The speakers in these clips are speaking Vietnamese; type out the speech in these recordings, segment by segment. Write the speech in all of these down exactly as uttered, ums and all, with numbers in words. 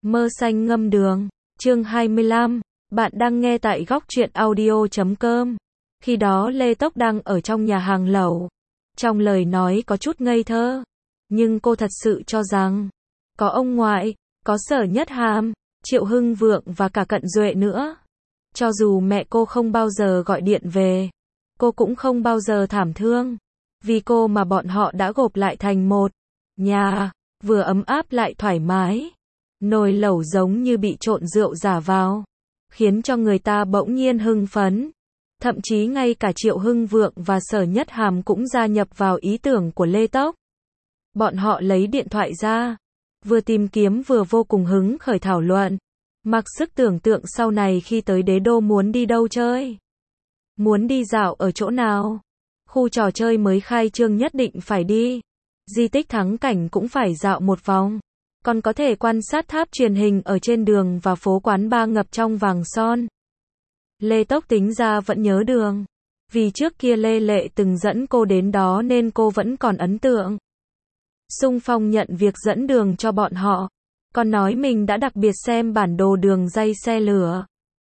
Mơ xanh ngâm đường, chương hai mươi lăm, bạn đang nghe tại góc truyện audio chấm com. Khi đó Lê Tốc đang ở trong nhà hàng lẩu. Trong lời nói có chút ngây thơ, nhưng cô thật sự cho rằng, có ông ngoại, có Sở Nhất Hàm, Triệu Hưng Vượng và cả Cận Duệ nữa. Cho dù mẹ cô không bao giờ gọi điện về, cô cũng không bao giờ thảm thương. Vì cô mà bọn họ đã gộp lại thành một nhà, vừa ấm áp lại thoải mái. Nồi lẩu giống như bị trộn rượu giả vào, khiến cho người ta bỗng nhiên hưng phấn. Thậm chí ngay cả Triệu Hưng Vượng và Sở Nhất Hàm cũng gia nhập vào ý tưởng của Lê Tốc. Bọn họ lấy điện thoại ra, vừa tìm kiếm vừa vô cùng hứng khởi thảo luận. Mặc sức tưởng tượng sau này khi tới đế đô muốn đi đâu chơi. Muốn đi dạo ở chỗ nào. Khu trò chơi mới khai trương nhất định phải đi. Di tích thắng cảnh cũng phải dạo một vòng. Còn có thể quan sát tháp truyền hình ở trên đường và phố quán bar ngập trong vàng son. Lê Tốc tính ra vẫn nhớ đường. Vì trước kia Lê Lệ từng dẫn cô đến đó nên cô vẫn còn ấn tượng. Xung phong nhận việc dẫn đường cho bọn họ. Còn nói mình đã đặc biệt xem bản đồ đường ray xe lửa.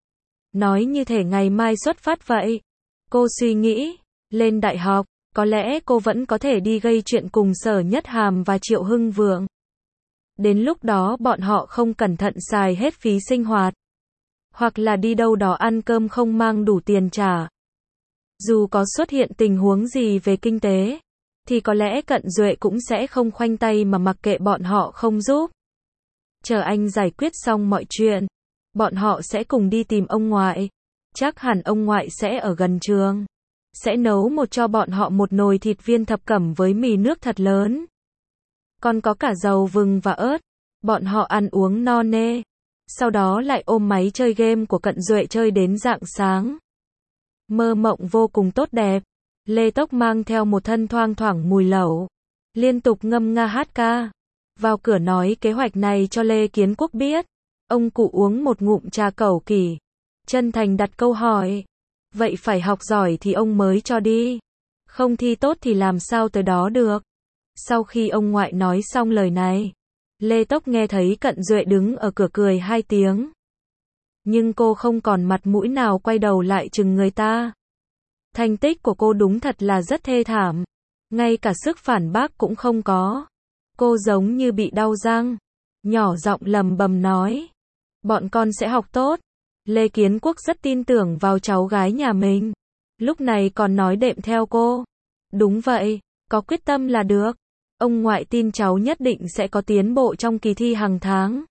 Nói như thể ngày mai xuất phát vậy. Cô suy nghĩ, lên đại học, có lẽ cô vẫn có thể đi gây chuyện cùng Sở Nhất Hàm và Triệu Hưng Vượng. Đến lúc đó bọn họ không cẩn thận xài hết phí sinh hoạt. Hoặc là đi đâu đó ăn cơm không mang đủ tiền trả. Dù có xuất hiện tình huống gì về kinh tế, thì có lẽ Cận Duệ cũng sẽ không khoanh tay mà mặc kệ bọn họ không giúp. Chờ anh giải quyết xong mọi chuyện, bọn họ sẽ cùng đi tìm ông ngoại. Chắc hẳn ông ngoại sẽ ở gần trường. Sẽ nấu một cho bọn họ một nồi thịt viên thập cẩm với mì nước thật lớn. Còn có cả dầu vừng và ớt. Bọn họ ăn uống no nê. Sau đó lại ôm máy chơi game của Cận Duệ chơi đến rạng sáng. Mơ mộng vô cùng tốt đẹp. Lê Tốc mang theo một thân thoang thoảng mùi lẩu. Liên tục ngâm nga hát ca. Vào cửa nói kế hoạch này cho Lê Kiến Quốc biết. Ông cụ uống một ngụm trà cẩu kỳ. Chân thành đặt câu hỏi. Vậy phải học giỏi thì ông mới cho đi. Không thi tốt thì làm sao tới đó được. Sau khi ông ngoại nói xong lời này, Lê Tốc nghe thấy Cận Duệ đứng ở cửa cười hai tiếng. Nhưng cô không còn mặt mũi nào quay đầu lại chừng người ta. Thành tích của cô đúng thật là rất thê thảm. Ngay cả sức phản bác cũng không có. Cô giống như bị đau răng. Nhỏ giọng lầm bầm nói. Bọn con sẽ học tốt. Lê Kiến Quốc rất tin tưởng vào cháu gái nhà mình. Lúc này còn nói đệm theo cô. Đúng vậy, có quyết tâm là được. Ông ngoại tin cháu nhất định sẽ có tiến bộ trong kỳ thi hàng tháng.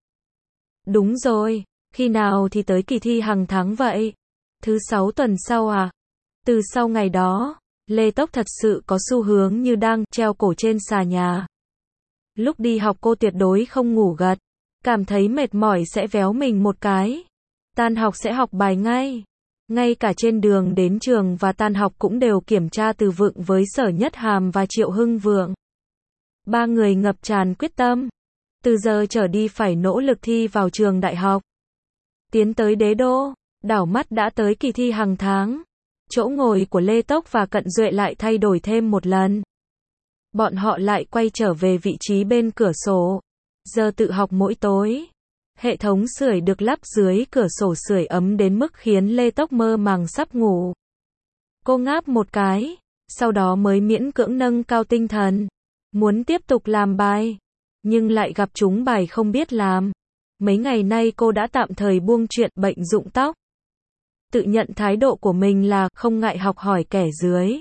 Đúng rồi, khi nào thì tới kỳ thi hàng tháng vậy? Thứ sáu tuần sau à? Từ sau ngày đó, Lê Tốc thật sự có xu hướng như đang treo cổ trên xà nhà. Lúc đi học cô tuyệt đối không ngủ gật. Cảm thấy mệt mỏi sẽ véo mình một cái. Tan học sẽ học bài ngay. Ngay cả trên đường đến trường và tan học cũng đều kiểm tra từ vựng với Sở Nhất Hàm và Triệu Hưng Vượng. Ba người ngập tràn quyết tâm. Từ giờ trở đi phải nỗ lực thi vào trường đại học. Tiến tới đế đô, đảo mắt đã tới kỳ thi hàng tháng. Chỗ ngồi của Lê Tốc và Cận Duệ lại thay đổi thêm một lần. Bọn họ lại quay trở về vị trí bên cửa sổ. Giờ tự học mỗi tối. Hệ thống sưởi được lắp dưới cửa sổ sưởi ấm đến mức khiến Lê Tốc mơ màng sắp ngủ. Cô ngáp một cái, sau đó mới miễn cưỡng nâng cao tinh thần. Muốn tiếp tục làm bài, nhưng lại gặp trúng bài không biết làm. Mấy ngày nay cô đã tạm thời buông chuyện bệnh rụng tóc. Tự nhận thái độ của mình là không ngại học hỏi kẻ dưới.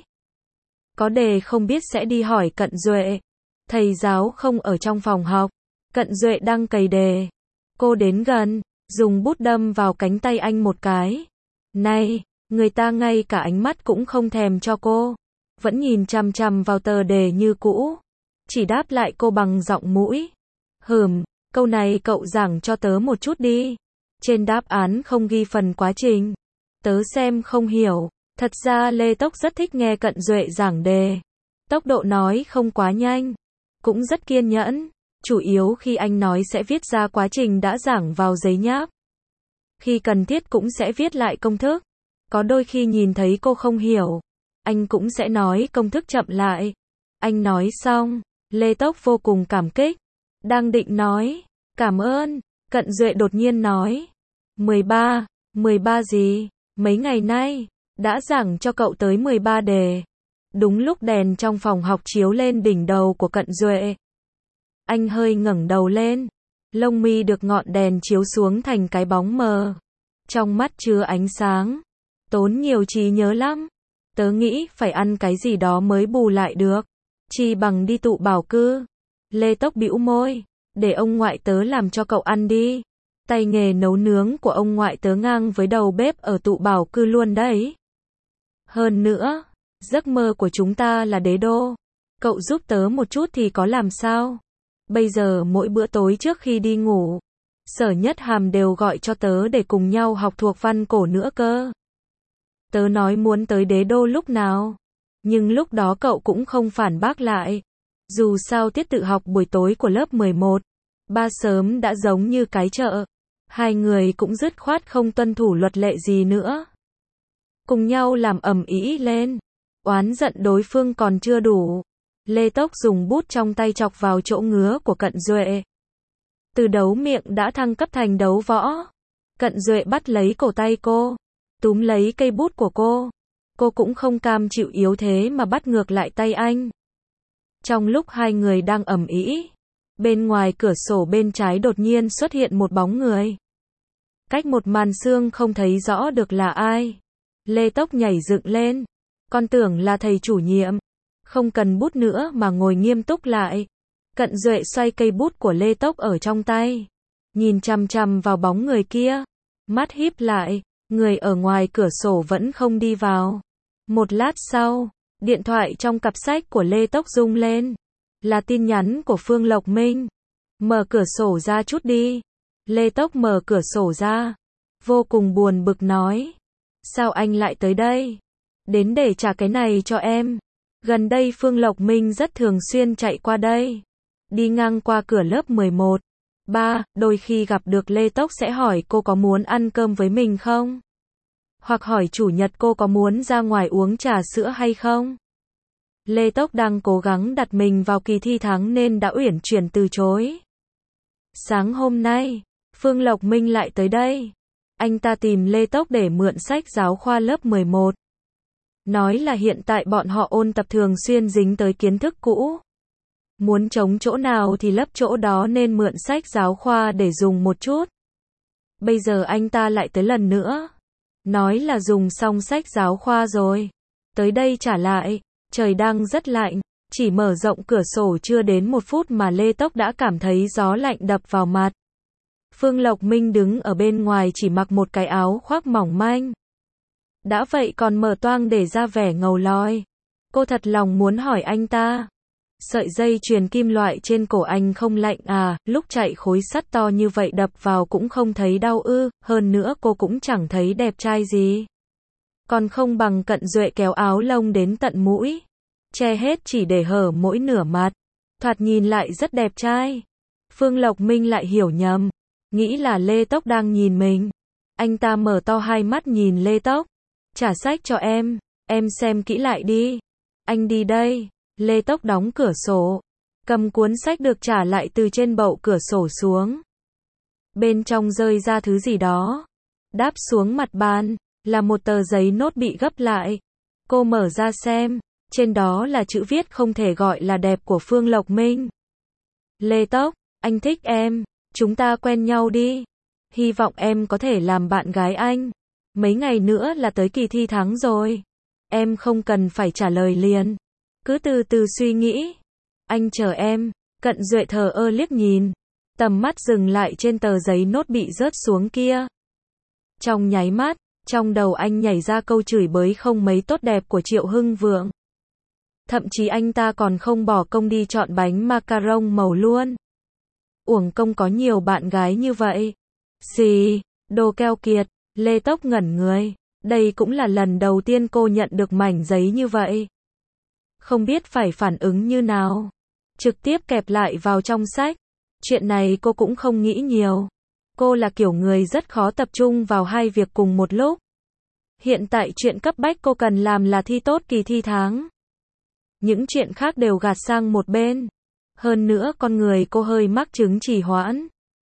Có đề không biết sẽ đi hỏi Cận Duệ. Thầy giáo không ở trong phòng học. Cận Duệ đang cày đề. Cô đến gần, dùng bút đâm vào cánh tay anh một cái. Này, người ta ngay cả ánh mắt cũng không thèm cho cô. Vẫn nhìn chằm chằm vào tờ đề như cũ. Chỉ đáp lại cô bằng giọng mũi. Hừm, câu này cậu giảng cho tớ một chút đi. Trên đáp án không ghi phần quá trình. Tớ xem không hiểu. Thật ra Lê Tốc rất thích nghe Cận Duệ giảng đề. Tốc độ nói không quá nhanh. Cũng rất kiên nhẫn. Chủ yếu khi anh nói sẽ viết ra quá trình đã giảng vào giấy nháp. Khi cần thiết cũng sẽ viết lại công thức. Có đôi khi nhìn thấy cô không hiểu, anh cũng sẽ nói công thức chậm lại. Anh nói xong, Lê Tốc vô cùng cảm kích. Đang định nói, cảm ơn, Cận Duệ đột nhiên nói. mười ba, mười ba gì? Mấy ngày nay, đã giảng cho cậu tới mười ba đề. Đúng lúc đèn trong phòng học chiếu lên đỉnh đầu của Cận Duệ. Anh hơi ngẩng đầu lên. Lông mi được ngọn đèn chiếu xuống thành cái bóng mờ. Trong mắt chứa ánh sáng. Tốn nhiều trí nhớ lắm. Tớ nghĩ phải ăn cái gì đó mới bù lại được. Chi bằng đi tụ bảo cư. Lê Tốc bĩu môi. Để ông ngoại tớ làm cho cậu ăn đi. Tay nghề nấu nướng của ông ngoại tớ ngang với đầu bếp ở tụ bảo cư luôn đấy. Hơn nữa, giấc mơ của chúng ta là đế đô. Cậu giúp tớ một chút thì có làm sao? Bây giờ mỗi bữa tối trước khi đi ngủ, Sở Nhất Hàm đều gọi cho tớ để cùng nhau học thuộc văn cổ nữa cơ. Tớ nói muốn tới đế đô lúc nào, nhưng lúc đó cậu cũng không phản bác lại. Dù sao tiết tự học buổi tối của lớp mười một, ba sớm đã giống như cái chợ. Hai người cũng dứt khoát không tuân thủ luật lệ gì nữa. Cùng nhau làm ầm ĩ lên. Oán giận đối phương còn chưa đủ. Lê Tốc dùng bút trong tay chọc vào chỗ ngứa của Cận Duệ. Từ đấu miệng đã thăng cấp thành đấu võ. Cận Duệ bắt lấy cổ tay cô, túm lấy cây bút của cô. Cô cũng không cam chịu yếu thế mà bắt ngược lại tay anh. Trong lúc hai người đang ầm ĩ, bên ngoài cửa sổ bên trái đột nhiên xuất hiện một bóng người. Cách một màn sương không thấy rõ được là ai. Lê Tốc nhảy dựng lên. Con tưởng là thầy chủ nhiệm. Không cần bút nữa mà ngồi nghiêm túc lại. Cận Duệ xoay cây bút của Lê Tốc ở trong tay. Nhìn chằm chằm vào bóng người kia. Mắt híp lại. Người ở ngoài cửa sổ vẫn không đi vào. Một lát sau, điện thoại trong cặp sách của Lê Tốc rung lên. Là tin nhắn của Phương Lộc Minh. Mở cửa sổ ra chút đi. Lê Tốc mở cửa sổ ra. Vô cùng buồn bực nói. Sao anh lại tới đây? Đến để trả cái này cho em. Gần đây Phương Lộc Minh rất thường xuyên chạy qua đây. Đi ngang qua cửa lớp mười một. Ba, đôi khi gặp được Lê Tốc sẽ hỏi cô có muốn ăn cơm với mình không? Hoặc hỏi chủ nhật cô có muốn ra ngoài uống trà sữa hay không? Lê Tốc đang cố gắng đặt mình vào kỳ thi thắng nên đã uyển chuyển từ chối. Sáng hôm nay, Phương Lộc Minh lại tới đây. Anh ta tìm Lê Tốc để mượn sách giáo khoa lớp mười một. Nói là hiện tại bọn họ ôn tập thường xuyên dính tới kiến thức cũ. Muốn trống chỗ nào thì lấp chỗ đó nên mượn sách giáo khoa để dùng một chút. Bây giờ anh ta lại tới lần nữa. Nói là dùng xong sách giáo khoa rồi. Tới đây trả lại. Trời đang rất lạnh. Chỉ mở rộng cửa sổ chưa đến một phút mà Lê Tốc đã cảm thấy gió lạnh đập vào mặt. Phương Lộc Minh đứng ở bên ngoài chỉ mặc một cái áo khoác mỏng manh. Đã vậy còn mở toang để ra vẻ ngầu lòi. Cô thật lòng muốn hỏi anh ta. Sợi dây chuyền kim loại trên cổ anh không lạnh à, lúc chạy khối sắt to như vậy đập vào cũng không thấy đau ư, hơn nữa cô cũng chẳng thấy đẹp trai gì. Còn không bằng Cận Duệ kéo áo lông đến tận mũi. Che hết chỉ để hở mỗi nửa mặt. Thoạt nhìn lại rất đẹp trai. Phương Lộc Minh lại hiểu nhầm. Nghĩ là Lê Tốc đang nhìn mình. Anh ta mở to hai mắt nhìn Lê Tốc. Trả sách cho em. Em xem kỹ lại đi. Anh đi đây. Lê Tốc đóng cửa sổ. Cầm cuốn sách được trả lại từ trên bậu cửa sổ xuống. Bên trong rơi ra thứ gì đó. Đáp xuống mặt bàn. Là một tờ giấy nốt bị gấp lại. Cô mở ra xem. Trên đó là chữ viết không thể gọi là đẹp của Phương Lộc Minh. Lê Tốc, anh thích em. Chúng ta quen nhau đi. Hy vọng em có thể làm bạn gái anh. Mấy ngày nữa là tới kỳ thi thắng rồi. Em không cần phải trả lời liền. Cứ từ từ suy nghĩ. Anh chờ em. Cận Duệ thờ ơ liếc nhìn. Tầm mắt dừng lại trên tờ giấy nốt bị rớt xuống kia. Trong nháy mắt, trong đầu anh nhảy ra câu chửi bới không mấy tốt đẹp của Triệu Hưng Vượng. Thậm chí anh ta còn không bỏ công đi chọn bánh macaron màu luôn. Uổng công có nhiều bạn gái như vậy. Xì, đồ keo kiệt. Lê Tốc ngẩn người. Đây cũng là lần đầu tiên cô nhận được mảnh giấy như vậy. Không biết phải phản ứng như nào. Trực tiếp kẹp lại vào trong sách. Chuyện này cô cũng không nghĩ nhiều. Cô là kiểu người rất khó tập trung vào hai việc cùng một lúc. Hiện tại chuyện cấp bách cô cần làm là thi tốt kỳ thi tháng. Những chuyện khác đều gạt sang một bên. Hơn nữa con người cô hơi mắc chứng trì hoãn.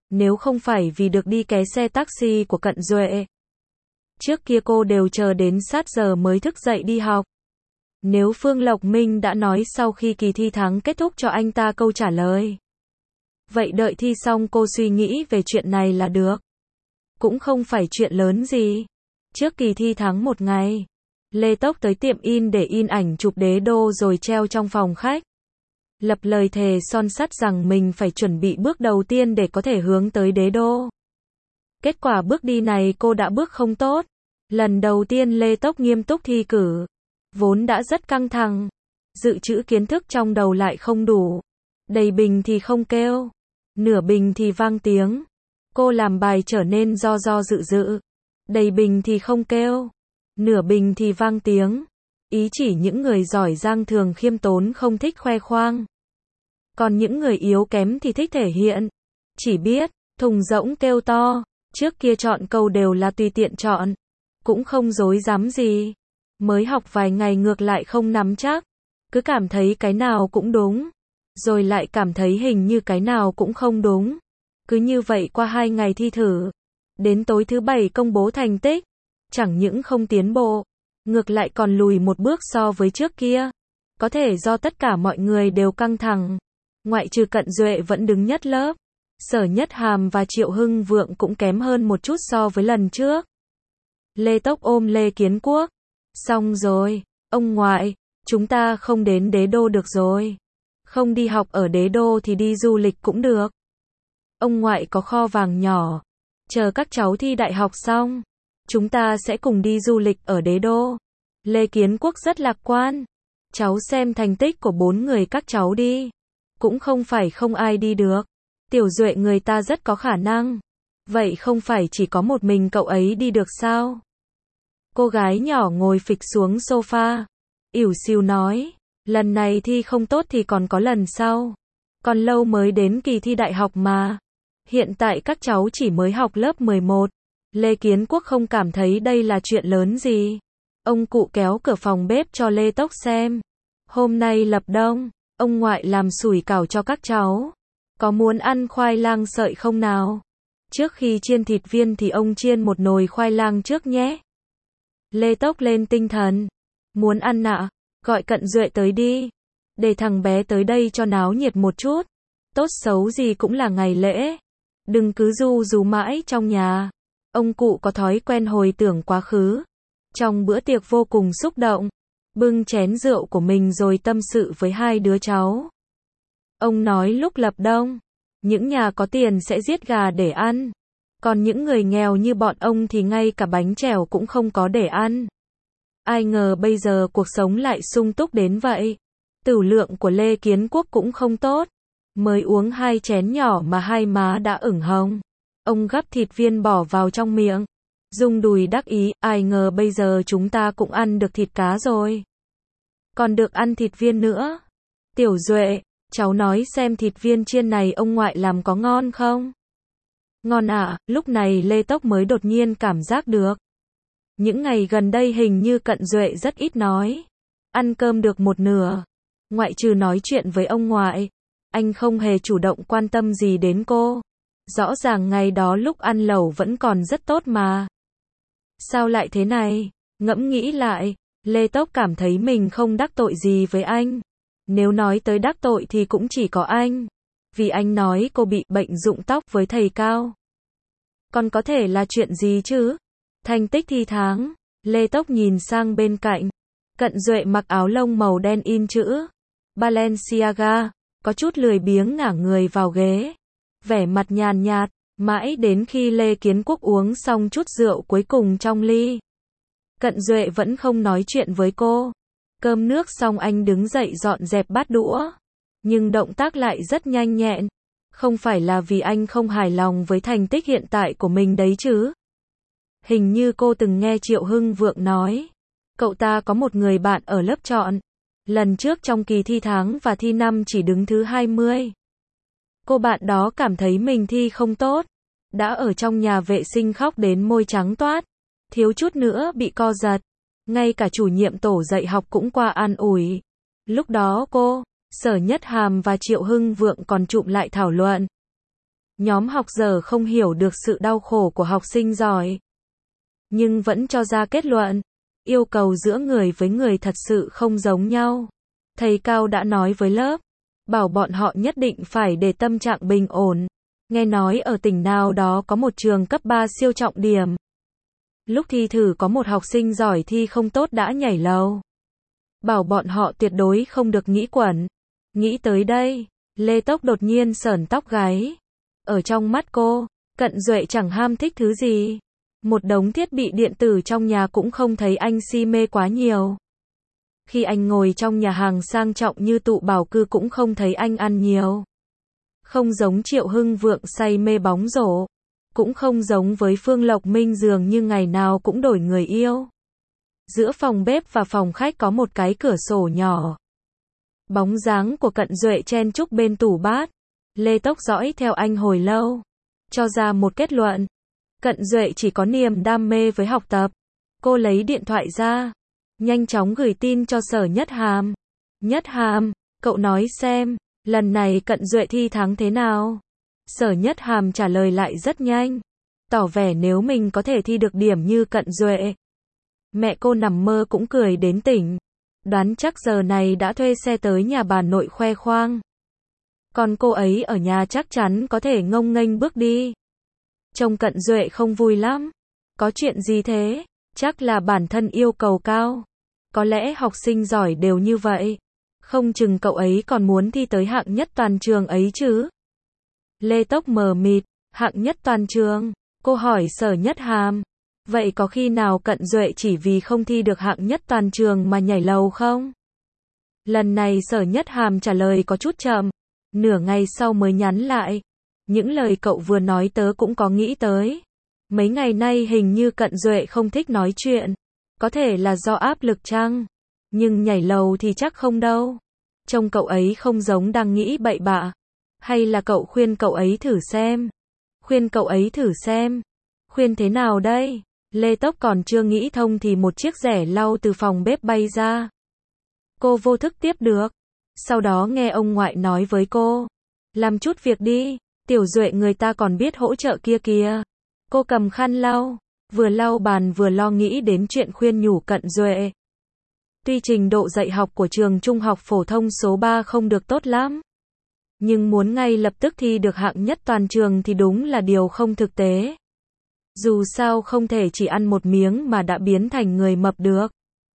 nếu không phải vì được đi ké xe taxi của Cận Duệ. Trước kia cô đều chờ đến sát giờ mới thức dậy đi học. Nếu Phương Lộc Minh đã nói sau khi kỳ thi tháng kết thúc cho anh ta câu trả lời. Vậy đợi thi xong cô suy nghĩ về chuyện này là được. Cũng không phải chuyện lớn gì. Trước kỳ thi tháng một ngày, Lê Tốc tới tiệm in để in ảnh chụp đế đô rồi treo trong phòng khách. Lập lời thề son sắt rằng mình phải chuẩn bị bước đầu tiên để có thể hướng tới đế đô. Kết quả bước đi này cô đã bước không tốt. Lần đầu tiên Lê Tốc nghiêm túc thi cử. Vốn đã rất căng thẳng. Dự trữ kiến thức trong đầu lại không đủ. Đầy bình thì không kêu. Nửa bình thì vang tiếng. Cô làm bài trở nên do do dự dự. Đầy bình thì không kêu. Nửa bình thì vang tiếng. Ý chỉ những người giỏi giang thường khiêm tốn không thích khoe khoang. Còn những người yếu kém thì thích thể hiện. Chỉ biết, thùng rỗng kêu to. Trước kia chọn câu đều là tùy tiện chọn. Cũng không dối dám gì. Mới học vài ngày ngược lại không nắm chắc. Cứ cảm thấy cái nào cũng đúng. Rồi lại cảm thấy hình như cái nào cũng không đúng. Cứ như vậy qua hai ngày thi thử. Đến tối thứ bảy công bố thành tích. Chẳng những không tiến bộ. Ngược lại còn lùi một bước so với trước kia. Có thể do tất cả mọi người đều căng thẳng. Ngoại trừ Cận Duệ vẫn đứng nhất lớp. Sở Nhất Hàm và Triệu Hưng Vượng cũng kém hơn một chút so với lần trước. Lê Tốc ôm Lê Kiến Quốc. Xong rồi, ông ngoại, chúng ta không đến đế đô được rồi. Không đi học ở đế đô thì đi du lịch cũng được. Ông ngoại có kho vàng nhỏ. Chờ các cháu thi đại học xong, chúng ta sẽ cùng đi du lịch ở đế đô. Lê Kiến Quốc rất lạc quan. Cháu xem thành tích của bốn người các cháu đi. Cũng không phải không ai đi được. Tiểu Duệ người ta rất có khả năng. Vậy không phải chỉ có một mình cậu ấy đi được sao? Cô gái nhỏ ngồi phịch xuống sofa. Ỉu xìu nói. Lần này thi không tốt thì còn có lần sau. Còn lâu mới đến kỳ thi đại học mà. Hiện tại các cháu chỉ mới học lớp mười một. Lê Kiến Quốc không cảm thấy đây là chuyện lớn gì. Ông cụ kéo cửa phòng bếp cho Lê Tốc xem. Hôm nay lập đông, ông ngoại làm sủi cảo cho các cháu. Có muốn ăn khoai lang sợi không nào? Trước khi chiên thịt viên thì ông chiên một nồi khoai lang trước nhé. Lê Tốc lên tinh thần. Muốn ăn ạ? Gọi Cận Duệ tới đi. Để thằng bé tới đây cho náo nhiệt một chút. Tốt xấu gì cũng là ngày lễ. Đừng cứ ru rú mãi trong nhà. Ông cụ có thói quen hồi tưởng quá khứ. Trong bữa tiệc vô cùng xúc động. Bưng chén rượu của mình rồi tâm sự với hai đứa cháu. Ông nói lúc lập đông, những nhà có tiền sẽ giết gà để ăn. Còn những người nghèo như bọn ông thì ngay cả bánh chèo cũng không có để ăn. Ai ngờ bây giờ cuộc sống lại sung túc đến vậy. Tửu lượng của Lê Kiến Quốc cũng không tốt. Mới uống hai chén nhỏ mà hai má đã ửng hồng. Ông gắp thịt viên bỏ vào trong miệng. Rung đùi đắc ý, ai ngờ bây giờ chúng ta cũng ăn được thịt cá rồi. Còn được ăn thịt viên nữa. Tiểu Duệ, cháu nói xem thịt viên chiên này ông ngoại làm có ngon không? Ngon ạ, à, lúc này Lê Tốc mới đột nhiên cảm giác được. Những ngày gần đây hình như Cận Duệ rất ít nói. Ăn cơm được một nửa. Ngoại trừ nói chuyện với ông ngoại. Anh không hề chủ động quan tâm gì đến cô. Rõ ràng ngày đó lúc ăn lẩu vẫn còn rất tốt mà. Sao lại thế này? Ngẫm nghĩ lại, Lê Tốc cảm thấy mình không đắc tội gì với anh. Nếu nói tới đắc tội thì cũng chỉ có anh. Vì anh nói cô bị bệnh rụng tóc với thầy Cao. Còn có thể là chuyện gì chứ? Thành tích thi tháng. Lê Tốc nhìn sang bên cạnh. Cận Duệ mặc áo lông màu đen in chữ Balenciaga. Có chút lười biếng ngả người vào ghế. Vẻ mặt nhàn nhạt. Mãi đến khi Lê Kiến Quốc uống xong chút rượu cuối cùng trong ly. Cận Duệ vẫn không nói chuyện với cô. Cơm nước xong anh đứng dậy dọn dẹp bát đũa. Nhưng động tác lại rất nhanh nhẹn. Không phải là vì anh không hài lòng với thành tích hiện tại của mình đấy chứ. Hình như cô từng nghe Triệu Hưng Vượng nói. Cậu ta có một người bạn ở lớp chọn. Lần trước trong kỳ thi tháng và thi năm chỉ đứng thứ hai mươi. Cô bạn đó cảm thấy mình thi không tốt. Đã ở trong nhà vệ sinh khóc đến môi trắng toát. Thiếu chút nữa bị co giật. Ngay cả chủ nhiệm tổ dạy học cũng qua an ủi. Lúc đó cô, Sở Nhất Hàm và Triệu Hưng Vượng còn chụm lại thảo luận. Nhóm học dở không hiểu được sự đau khổ của học sinh giỏi, nhưng vẫn cho ra kết luận, yêu cầu giữa người với người thật sự không giống nhau. Thầy Cao đã nói với lớp, bảo bọn họ nhất định phải để tâm trạng bình ổn. Nghe nói ở tỉnh nào đó có một trường cấp ba siêu trọng điểm. Lúc thi thử có một học sinh giỏi thi không tốt đã nhảy lầu. Bảo bọn họ tuyệt đối không được nghĩ quẩn. Nghĩ tới đây, Lê Tốc đột nhiên sởn tóc gáy. Ở trong mắt cô, Cận Duệ chẳng ham thích thứ gì. Một đống thiết bị điện tử trong nhà cũng không thấy anh si mê quá nhiều. Khi anh ngồi trong nhà hàng sang trọng như tụ bảo cư cũng không thấy anh ăn nhiều. Không giống Triệu Hưng Vượng say mê bóng rổ. Cũng không giống với Phương Lộc Minh dường như ngày nào cũng đổi người yêu. Giữa phòng bếp và phòng khách có một cái cửa sổ nhỏ. Bóng dáng của Cận Duệ chen chúc bên tủ bát. Lê Tốc dõi theo anh hồi lâu. Cho ra một kết luận. Cận Duệ chỉ có niềm đam mê với học tập. Cô lấy điện thoại ra. Nhanh chóng gửi tin cho Sở Nhất Hàm. Nhất Hàm, cậu nói xem, lần này Cận Duệ thi thắng thế nào? Sở Nhất Hàm trả lời lại rất nhanh. Tỏ vẻ nếu mình có thể thi được điểm như Cận Duệ. Mẹ cô nằm mơ cũng cười đến tỉnh. Đoán chắc giờ này đã thuê xe tới nhà bà nội khoe khoang. Còn cô ấy ở nhà chắc chắn có thể ngông nghênh bước đi. Trông Cận Duệ không vui lắm. Có chuyện gì thế? Chắc là bản thân yêu cầu cao. Có lẽ học sinh giỏi đều như vậy. Không chừng cậu ấy còn muốn thi tới hạng nhất toàn trường ấy chứ. Lê Tốc mờ mịt, hạng nhất toàn trường. Cô hỏi Sở Nhất Hàm. Vậy có khi nào Cận Duệ chỉ vì không thi được hạng nhất toàn trường mà nhảy lầu không? Lần này Sở Nhất Hàm trả lời có chút chậm. Nửa ngày sau mới nhắn lại. Những lời cậu vừa nói tớ cũng có nghĩ tới. Mấy ngày nay hình như Cận Duệ không thích nói chuyện. Có thể là do áp lực chăng? Nhưng nhảy lầu thì chắc không đâu. Trông cậu ấy không giống đang nghĩ bậy bạ. Hay là cậu khuyên cậu ấy thử xem? Khuyên cậu ấy thử xem. Khuyên thế nào đây? Lê Tốc còn chưa nghĩ thông thì một chiếc rẻ lau từ phòng bếp bay ra. Cô vô thức tiếp được. Sau đó nghe ông ngoại nói với cô. Làm chút việc đi, Tiểu Duệ người ta còn biết hỗ trợ kia kìa. Cô cầm khăn lau, vừa lau bàn vừa lo nghĩ đến chuyện khuyên nhủ Cận Duệ. Tuy trình độ dạy học của trường trung học phổ thông số ba không được tốt lắm. Nhưng muốn ngay lập tức thi được hạng nhất toàn trường thì đúng là điều không thực tế. Dù sao không thể chỉ ăn một miếng mà đã biến thành người mập được.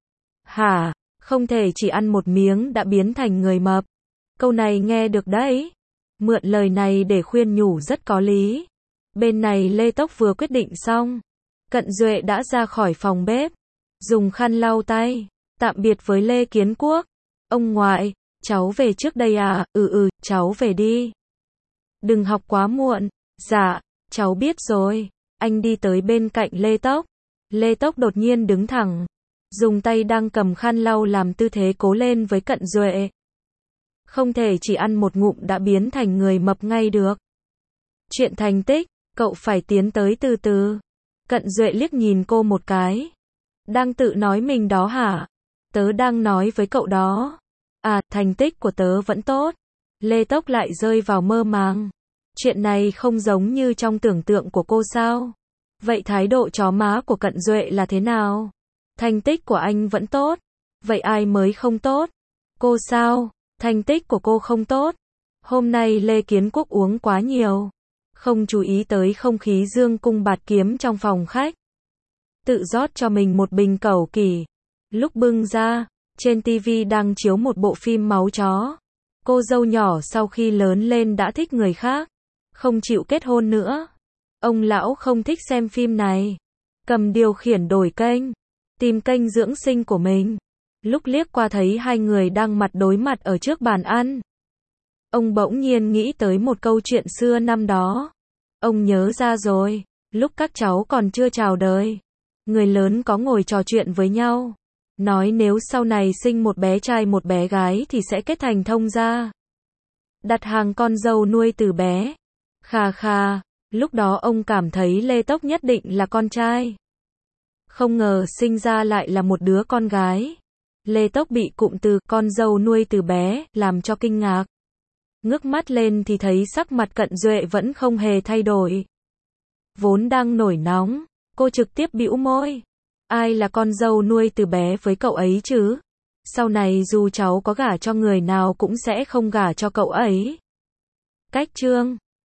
Hả? Không thể chỉ ăn một miếng đã biến thành người mập. Câu này nghe được đấy. Mượn lời này để khuyên nhủ rất có lý. Bên này Lê Tốc vừa quyết định xong. Cận Duệ đã ra khỏi phòng bếp. Dùng khăn lau tay. Tạm biệt với Lê Kiến Quốc. Ông ngoại, cháu về trước đây à? Ừ ừ, cháu về đi. Đừng học quá muộn. Dạ, cháu biết rồi. Anh đi tới bên cạnh Lê Tốc. Lê Tốc đột nhiên đứng thẳng. Dùng tay đang cầm khăn lau làm tư thế cố lên với Cận Duệ. Không thể chỉ ăn một ngụm đã biến thành người mập ngay được. Chuyện thành tích, cậu phải tiến tới từ từ. Cận Duệ liếc nhìn cô một cái. Đang tự nói mình đó hả? Tớ đang nói với cậu đó. À, thành tích của tớ vẫn tốt. Lê Tốc lại rơi vào mơ màng. Chuyện này không giống như trong tưởng tượng của cô sao? Vậy thái độ chó má của Cận Duệ là thế nào? Thành tích của anh vẫn tốt. Vậy ai mới không tốt? Cô sao? Thành tích của cô không tốt. Hôm nay Lê Kiến Quốc uống quá nhiều. Không chú ý tới không khí dương cung bạt kiếm trong phòng khách. Tự rót cho mình một bình cẩu kỳ. Lúc bưng ra, trên tivi đang chiếu một bộ phim máu chó. Cô dâu nhỏ sau khi lớn lên đã thích người khác. Không chịu kết hôn nữa. Ông lão không thích xem phim này. Cầm điều khiển đổi kênh. Tìm kênh dưỡng sinh của mình. Lúc liếc qua thấy hai người đang mặt đối mặt ở trước bàn ăn. Ông bỗng nhiên nghĩ tới một câu chuyện xưa năm đó. Ông nhớ ra rồi. Lúc các cháu còn chưa chào đời. Người lớn có ngồi trò chuyện với nhau. Nói nếu sau này sinh một bé trai một bé gái thì sẽ kết thành thông gia. Đặt hàng con dâu nuôi từ bé. Khà khà, lúc đó ông cảm thấy Lê Tốc nhất định là con trai. Không ngờ sinh ra lại là một đứa con gái. Lê Tốc bị cụm từ con dâu nuôi từ bé làm cho kinh ngạc. Ngước mắt lên thì thấy sắc mặt Cận Duệ vẫn không hề thay đổi. Vốn đang nổi nóng, cô trực tiếp bĩu môi. Ai là con dâu nuôi từ bé với cậu ấy chứ? Sau này dù cháu có gả cho người nào cũng sẽ không gả cho cậu ấy. Cách chương